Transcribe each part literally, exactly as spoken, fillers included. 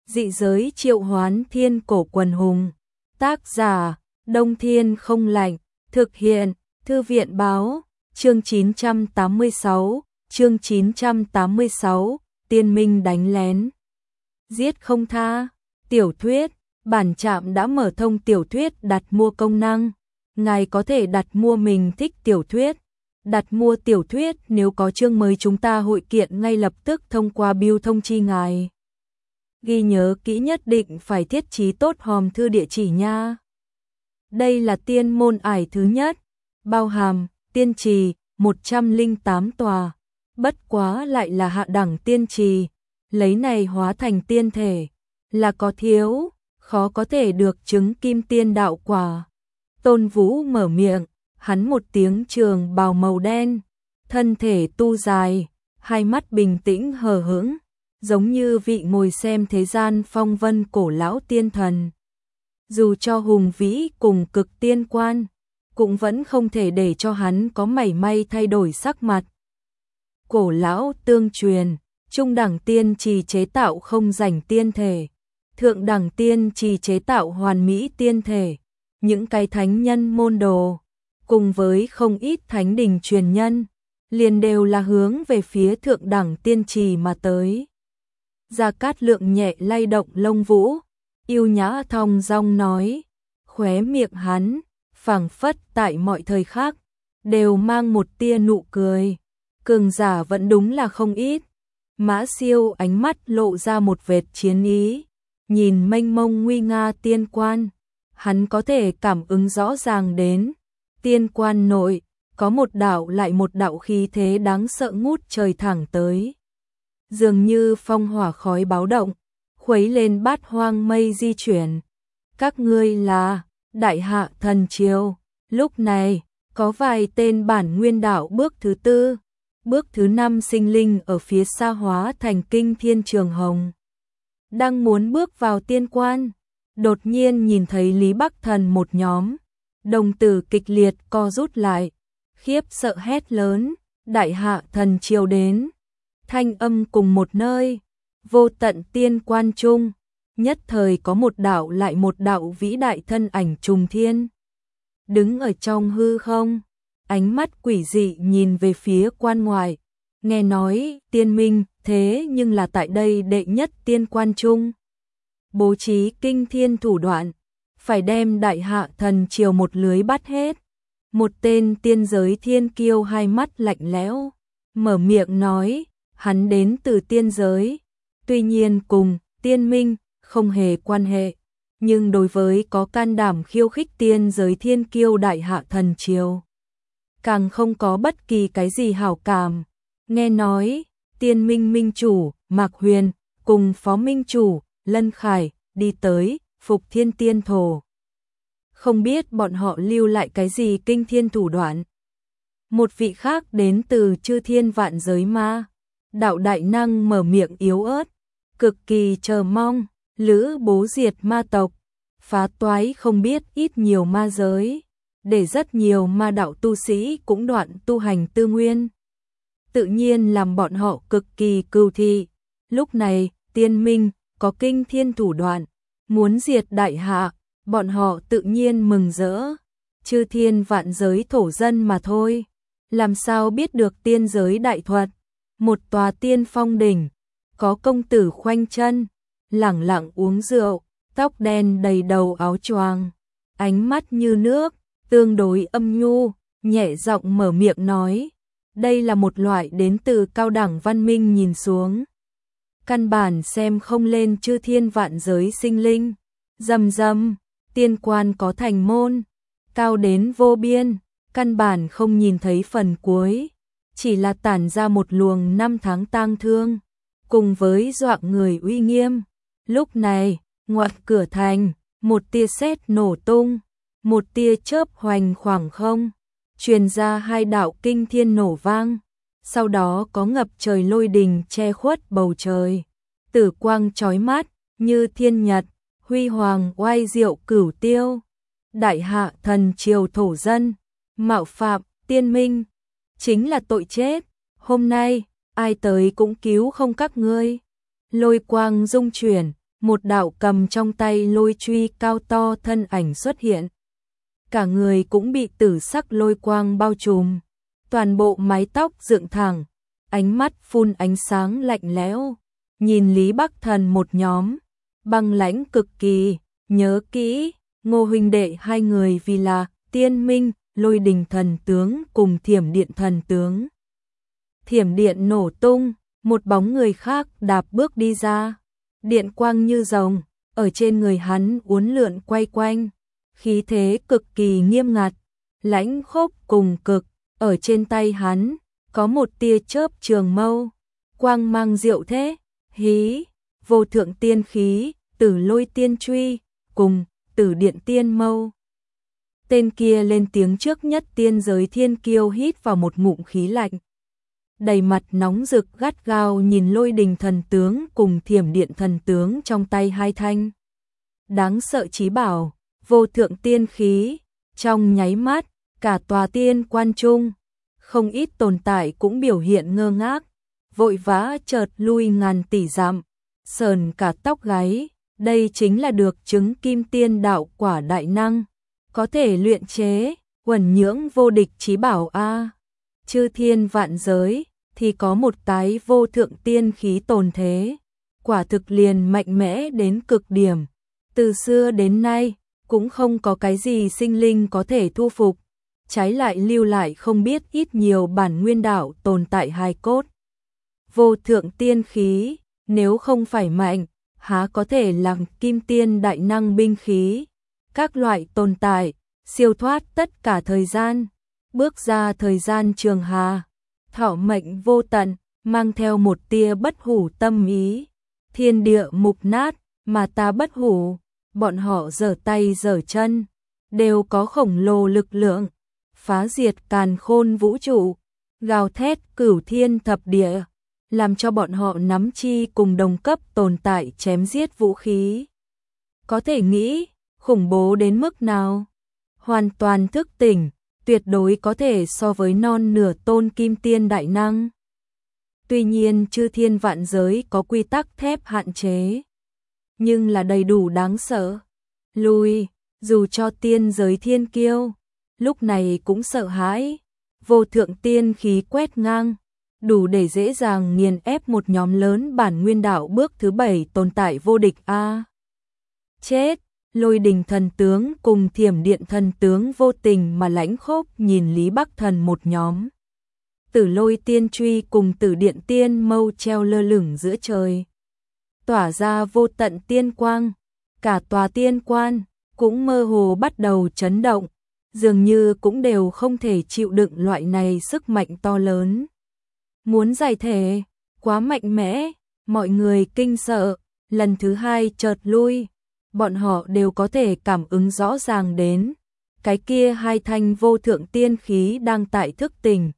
Dị giới triệu hoán thiên cổ quần hùng. Tác giả, Đông Thiên không lạnh. Thực hiện, Thư viện báo. Chương chín trăm tám mươi sáu, chương chín trăm tám mươi sáu, Tiên Minh đánh lén. Giết không tha. Tiểu thuyết, bản trạm đã mở thông tiểu thuyết đặt mua công năng. Ngài có thể đặt mua mình thích tiểu thuyết. Đặt mua tiểu thuyết nếu có chương mới chúng ta hội kiện ngay lập tức thông qua bưu thông chi ngài. Ghi nhớ kỹ nhất định phải thiết trí tốt hòm thư địa chỉ nha. Đây là tiên môn ải thứ nhất, bao hàm, tiên trì, một trăm lẻ tám tòa, bất quá lại là hạ đẳng tiên trì, lấy này hóa thành tiên thể, là có thiếu, khó có thể được chứng kim tiên đạo quả. Tôn Vũ mở miệng, hắn một tiếng trường bào màu đen, thân thể tu dài, hai mắt bình tĩnh hờ hững, giống như vị ngồi xem thế gian phong vân cổ lão tiên thần. Dù cho hùng vĩ cùng cực tiên quan, cũng vẫn không thể để cho hắn có mảy may thay đổi sắc mặt. Cổ lão tương truyền, trung đẳng tiên trì chế tạo không rảnh tiên thể, thượng đẳng tiên trì chế tạo hoàn mỹ tiên thể, những cái thánh nhân môn đồ, cùng với không ít thánh đình truyền nhân, liền đều là hướng về phía thượng đẳng tiên trì mà tới. Gia Cát Lượng nhẹ lay động lông vũ, yêu nhã thong dong nói, khóe miệng hắn, phảng phất tại mọi thời khắc, đều mang một tia nụ cười. Cường giả vẫn đúng là không ít. Mã Siêu ánh mắt lộ ra một vệt chiến ý, nhìn mênh mông nguy nga tiên quan, hắn có thể cảm ứng rõ ràng đến, tiên quan nội, có một đạo lại một đạo khí thế đáng sợ ngút trời thẳng tới. Dường như phong hỏa khói báo động, khuấy lên bát hoang mây di chuyển. Các ngươi là Đại Hạ Thần Triều. Lúc này, có vài tên bản nguyên đạo bước thứ tư, bước thứ năm sinh linh ở phía xa hóa thành kinh thiên trường hồng. Đang muốn bước vào tiên quan, đột nhiên nhìn thấy Lý Bắc Thần một nhóm, đồng tử kịch liệt co rút lại, khiếp sợ hét lớn, Đại Hạ Thần Triều đến. Thanh âm cùng một nơi, vô tận tiên quan trung, nhất thời có một đạo lại một đạo vĩ đại thân ảnh trùng thiên. Đứng ở trong hư không, ánh mắt quỷ dị nhìn về phía quan ngoại, nghe nói tiên minh thế nhưng là tại đây đệ nhất tiên quan trung. Bố trí kinh thiên thủ đoạn, phải đem Đại Hạ Thần Triều một lưới bắt hết. Một tên tiên giới thiên kiêu hai mắt lạnh lẽo, mở miệng nói, hắn đến từ tiên giới, tuy nhiên cùng tiên minh không hề quan hệ, nhưng đối với có can đảm khiêu khích tiên giới thiên kiêu Đại Hạ Thần Triều, càng không có bất kỳ cái gì hảo cảm. Nghe nói, tiên minh minh chủ, Mạc Huyền, cùng phó minh chủ, Lân Khải, đi tới, phục thiên tiên thổ. Không biết bọn họ lưu lại cái gì kinh thiên thủ đoạn. Một vị khác đến từ chư thiên vạn giới ma. Đạo đại năng mở miệng yếu ớt, cực kỳ chờ mong, lữ bố diệt ma tộc, phá toái không biết ít nhiều ma giới, để rất nhiều ma đạo tu sĩ cũng đoạn tu hành tư nguyên. Tự nhiên làm bọn họ cực kỳ cừu thị. Lúc này, tiên minh, có kinh thiên thủ đoạn, muốn diệt Đại Hạ, bọn họ tự nhiên mừng rỡ. Chư thiên vạn giới thổ dân mà thôi, làm sao biết được tiên giới đại thuật. Một tòa tiên phong đỉnh, có công tử khoanh chân, lẳng lặng uống rượu, tóc đen đầy đầu áo choàng, ánh mắt như nước, tương đối âm nhu, nhẹ giọng mở miệng nói, đây là một loại đến từ cao đẳng văn minh nhìn xuống. Căn bản xem không lên chư thiên vạn giới sinh linh, rầm rầm, tiên quan có thành môn, cao đến vô biên, căn bản không nhìn thấy phần cuối. Chỉ là tản ra một luồng năm tháng tang thương, cùng với dọa người uy nghiêm. Lúc này, ngoặt cửa thành, một tia sét nổ tung, một tia chớp hoành khoảng không, truyền ra hai đạo kinh thiên nổ vang. Sau đó có ngập trời lôi đình che khuất bầu trời, tử quang chói mắt như thiên nhật, huy hoàng oai diệu cửu tiêu. Đại Hạ Thần Triều thổ dân, mạo phạm tiên minh, chính là tội chết, hôm nay, ai tới cũng cứu không các ngươi. Lôi quang dung chuyển, một đạo cầm trong tay lôi truy cao to thân ảnh xuất hiện. Cả người cũng bị tử sắc lôi quang bao trùm, toàn bộ mái tóc dựng thẳng, ánh mắt phun ánh sáng lạnh lẽo, nhìn Lý Bắc Thần một nhóm, băng lãnh cực kỳ, nhớ kỹ, Ngô huynh đệ hai người vì là Tiên Minh, Lôi Đình thần tướng cùng Thiểm Điện thần tướng. Thiểm điện nổ tung, một bóng người khác đạp bước đi ra, điện quang như rồng, ở trên người hắn uốn lượn quay quanh, khí thế cực kỳ nghiêm ngặt, lãnh khốc cùng cực, ở trên tay hắn có một tia chớp trường mâu, quang mang diệu thế, hí, vô thượng tiên khí, Tử Lôi tiên truy, cùng Tử Điện tiên mâu. Tên kia lên tiếng trước nhất tiên giới thiên kiêu hít vào một ngụm khí lạnh. Đầy mặt nóng rực gắt gao nhìn Lôi Đình thần tướng cùng Thiểm Điện thần tướng trong tay hai thanh. Đáng sợ chí bảo, vô thượng tiên khí, trong nháy mắt, cả tòa tiên quan trung, không ít tồn tại cũng biểu hiện ngơ ngác, vội vã chợt lui ngàn tỷ dặm, sờn cả tóc gáy, đây chính là được chứng kim tiên đạo quả đại năng, có thể luyện chế, uẩn nhưỡng vô địch chí bảo a. Chư thiên vạn giới thì có một tái vô thượng tiên khí tồn thế, quả thực liền mạnh mẽ đến cực điểm, từ xưa đến nay cũng không có cái gì sinh linh có thể thu phục, trái lại lưu lại không biết ít nhiều bản nguyên đạo tồn tại hài cốt. Vô thượng tiên khí, nếu không phải mạnh, há có thể làm kim tiên đại năng binh khí, các loại tồn tại, siêu thoát tất cả thời gian, bước ra thời gian trường hà, thọ mệnh vô tận, mang theo một tia bất hủ tâm ý, thiên địa mục nát, mà ta bất hủ, bọn họ giở tay giở chân, đều có khổng lồ lực lượng, phá diệt càn khôn vũ trụ, gào thét cửu thiên thập địa, làm cho bọn họ nắm chi cùng đồng cấp tồn tại chém giết vũ khí. Có thể nghĩ, khủng bố đến mức nào? Hoàn toàn thức tỉnh, tuyệt đối có thể so với non nửa tôn kim tiên đại năng. Tuy nhiên chư thiên vạn giới có quy tắc thép hạn chế, nhưng là đầy đủ đáng sợ. Lui, dù cho tiên giới thiên kiêu, lúc này cũng sợ hãi, vô thượng tiên khí quét ngang, đủ để dễ dàng nghiền ép một nhóm lớn bản nguyên đạo bước thứ bảy tồn tại vô địch a. Chết, Lôi Đình thần tướng cùng Thiểm Điện thần tướng vô tình mà lãnh khốc nhìn Lý Bắc Thần một nhóm. Tử Lôi tiên truy cùng Tử Điện tiên mâu treo lơ lửng giữa trời, tỏa ra vô tận tiên quang, cả tòa tiên quan cũng mơ hồ bắt đầu chấn động, dường như cũng đều không thể chịu đựng loại này sức mạnh to lớn. Muốn giải thể, quá mạnh mẽ, mọi người kinh sợ, lần thứ hai chợt lui, bọn họ đều có thể cảm ứng rõ ràng đến, cái kia hai thanh vô thượng tiên khí đang tại thức tỉnh.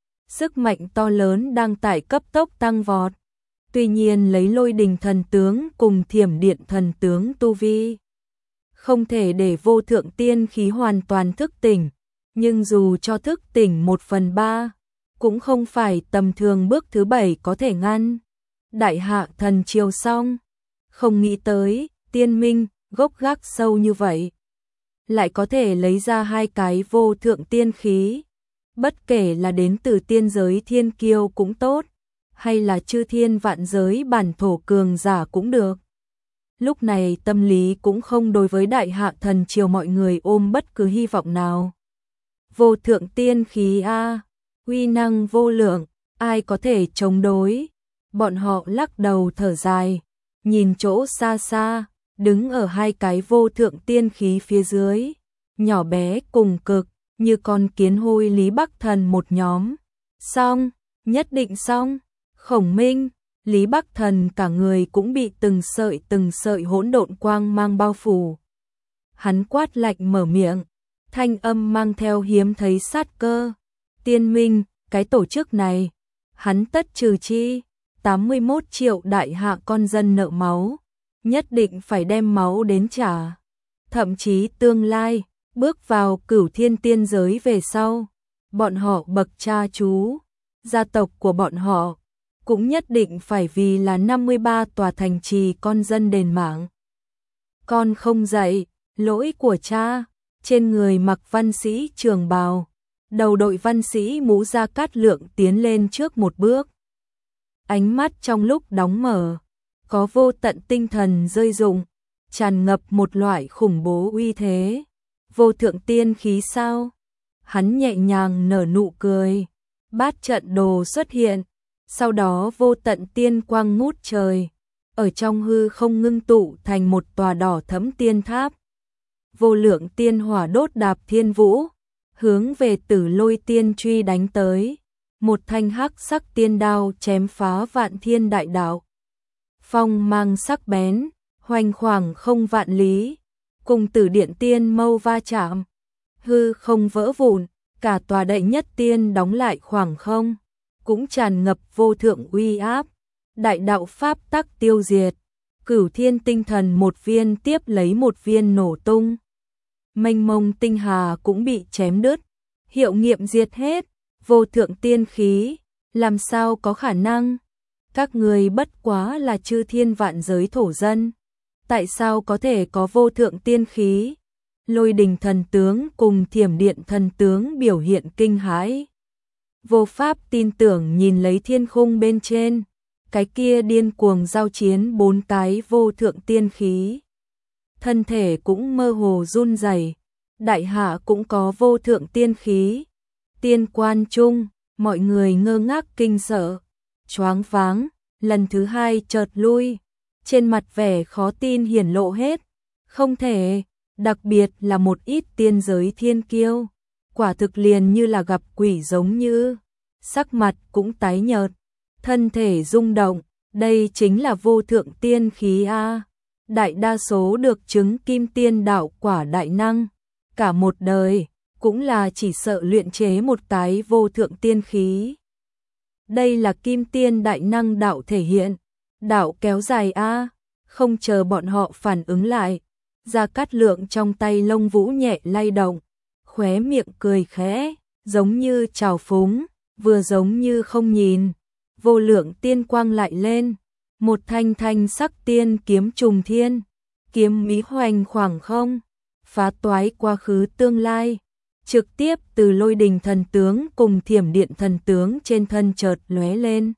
Sức mạnh to lớn đang tại cấp tốc tăng vọt. Tuy nhiên lấy Lôi Đình thần tướng cùng Thiểm Điện thần tướng tu vi, không thể để vô thượng tiên khí hoàn toàn thức tỉnh, nhưng dù cho thức tỉnh một phần ba, cũng không phải tầm thường bước thứ bảy có thể ngăn. Đại hạ thần triều xong, không nghĩ tới, Tiên Minh, gốc gác sâu như vậy, lại có thể lấy ra hai cái vô thượng tiên khí, bất kể là đến từ tiên giới thiên kiêu cũng tốt, hay là chư thiên vạn giới bản thổ cường giả cũng được. Lúc này tâm lý cũng không đối với đại hạ thần triều mọi người ôm bất cứ hy vọng nào. Vô thượng tiên khí a, uy năng vô lượng, ai có thể chống đối? Bọn họ lắc đầu thở dài, nhìn chỗ xa xa, đứng ở hai cái vô thượng tiên khí phía dưới, nhỏ bé cùng cực, như con kiến hôi Lý Bắc Thần một nhóm. Xong, nhất định xong. Khổng Minh, Lý Bắc Thần cả người cũng bị từng sợi từng sợi hỗn độn quang mang bao phủ. Hắn quát lạnh mở miệng, thanh âm mang theo hiếm thấy sát cơ. Tiên Minh, cái tổ chức này, hắn tất trừ chi, tám mươi mốt triệu đại hạ con dân nợ máu, nhất định phải đem máu đến trả. Thậm chí tương lai, bước vào cửu thiên tiên giới về sau, bọn họ bậc cha chú, gia tộc của bọn họ, cũng nhất định phải vì là năm mươi ba tòa thành trì con dân đền mạng. Con không dạy, lỗi của cha. Trên người mặc văn sĩ trường bào, đầu đội văn sĩ mũ Gia Cát Lượng tiến lên trước một bước. Ánh mắt trong lúc đóng mở, có vô tận tinh thần rơi rụng, tràn ngập một loại khủng bố uy thế. Vô thượng tiên khí sao? Hắn nhẹ nhàng nở nụ cười, bát trận đồ xuất hiện, sau đó vô tận tiên quang ngút trời, ở trong hư không ngưng tụ thành một tòa đỏ thẫm tiên tháp. Vô lượng tiên hỏa đốt đạp thiên vũ, hướng về Tử Lôi tiên truy đánh tới, một thanh hắc sắc tiên đao chém phá vạn thiên đại đạo. Phong mang sắc bén, hoành khoảng không vạn lý, cùng Tử Điện tiên mâu va chạm, hư không vỡ vụn, cả tòa đệ nhất tiên đóng lại khoảng không, cũng tràn ngập vô thượng uy áp, đại đạo pháp tắc tiêu diệt, cửu thiên tinh thần một viên tiếp lấy một viên nổ tung. Mênh mông tinh hà cũng bị chém đứt, hiệu nghiệm diệt hết, vô thượng tiên khí, làm sao có khả năng? Các người bất quá là chư thiên vạn giới thổ dân, tại sao có thể có vô thượng tiên khí? Lôi đình thần tướng cùng thiểm điện thần tướng biểu hiện kinh hãi. Vô pháp tin tưởng nhìn lấy thiên khung bên trên, cái kia điên cuồng giao chiến bốn cái vô thượng tiên khí. Thân thể cũng mơ hồ run rẩy, đại hạ cũng có vô thượng tiên khí. Tiên quan trung, mọi người ngơ ngác kinh sợ, choáng váng, lần thứ hai chợt lui, trên mặt vẻ khó tin hiển lộ hết. Không thể, đặc biệt là một ít tiên giới thiên kiêu, quả thực liền như là gặp quỷ giống như, sắc mặt cũng tái nhợt, thân thể rung động, đây chính là vô thượng tiên khí a. Đại đa số được chứng kim tiên đạo quả đại năng, cả một đời cũng là chỉ sợ luyện chế một cái vô thượng tiên khí. Đây là kim tiên đại năng đạo thể hiện, đạo kéo dài a. Không chờ bọn họ phản ứng lại, Gia Cát Lượng trong tay lông vũ nhẹ lay động, khóe miệng cười khẽ, giống như trào phúng, vừa giống như không nhìn. Vô lượng tiên quang lại lên, một thanh thanh sắc tiên kiếm trùng thiên, kiếm mỹ hoành khoảng không, phá toái quá khứ tương lai, trực tiếp từ lôi đình thần tướng cùng thiểm điện thần tướng trên thân chợt lóe lên.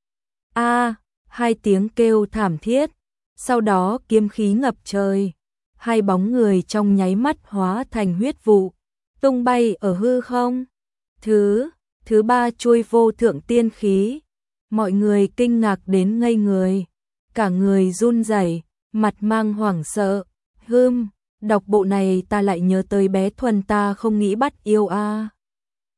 A, hai tiếng kêu thảm thiết, sau đó kiếm khí ngập trời, hai bóng người trong nháy mắt hóa thành huyết vụ, tung bay ở hư không. Thứ, thứ ba chuôi vô thượng tiên khí, mọi người kinh ngạc đến ngây người, cả người run rẩy, mặt mang hoảng sợ. Hừm, đọc bộ này ta lại nhớ tới bé Thuần ta không nghĩ bắt yêu a.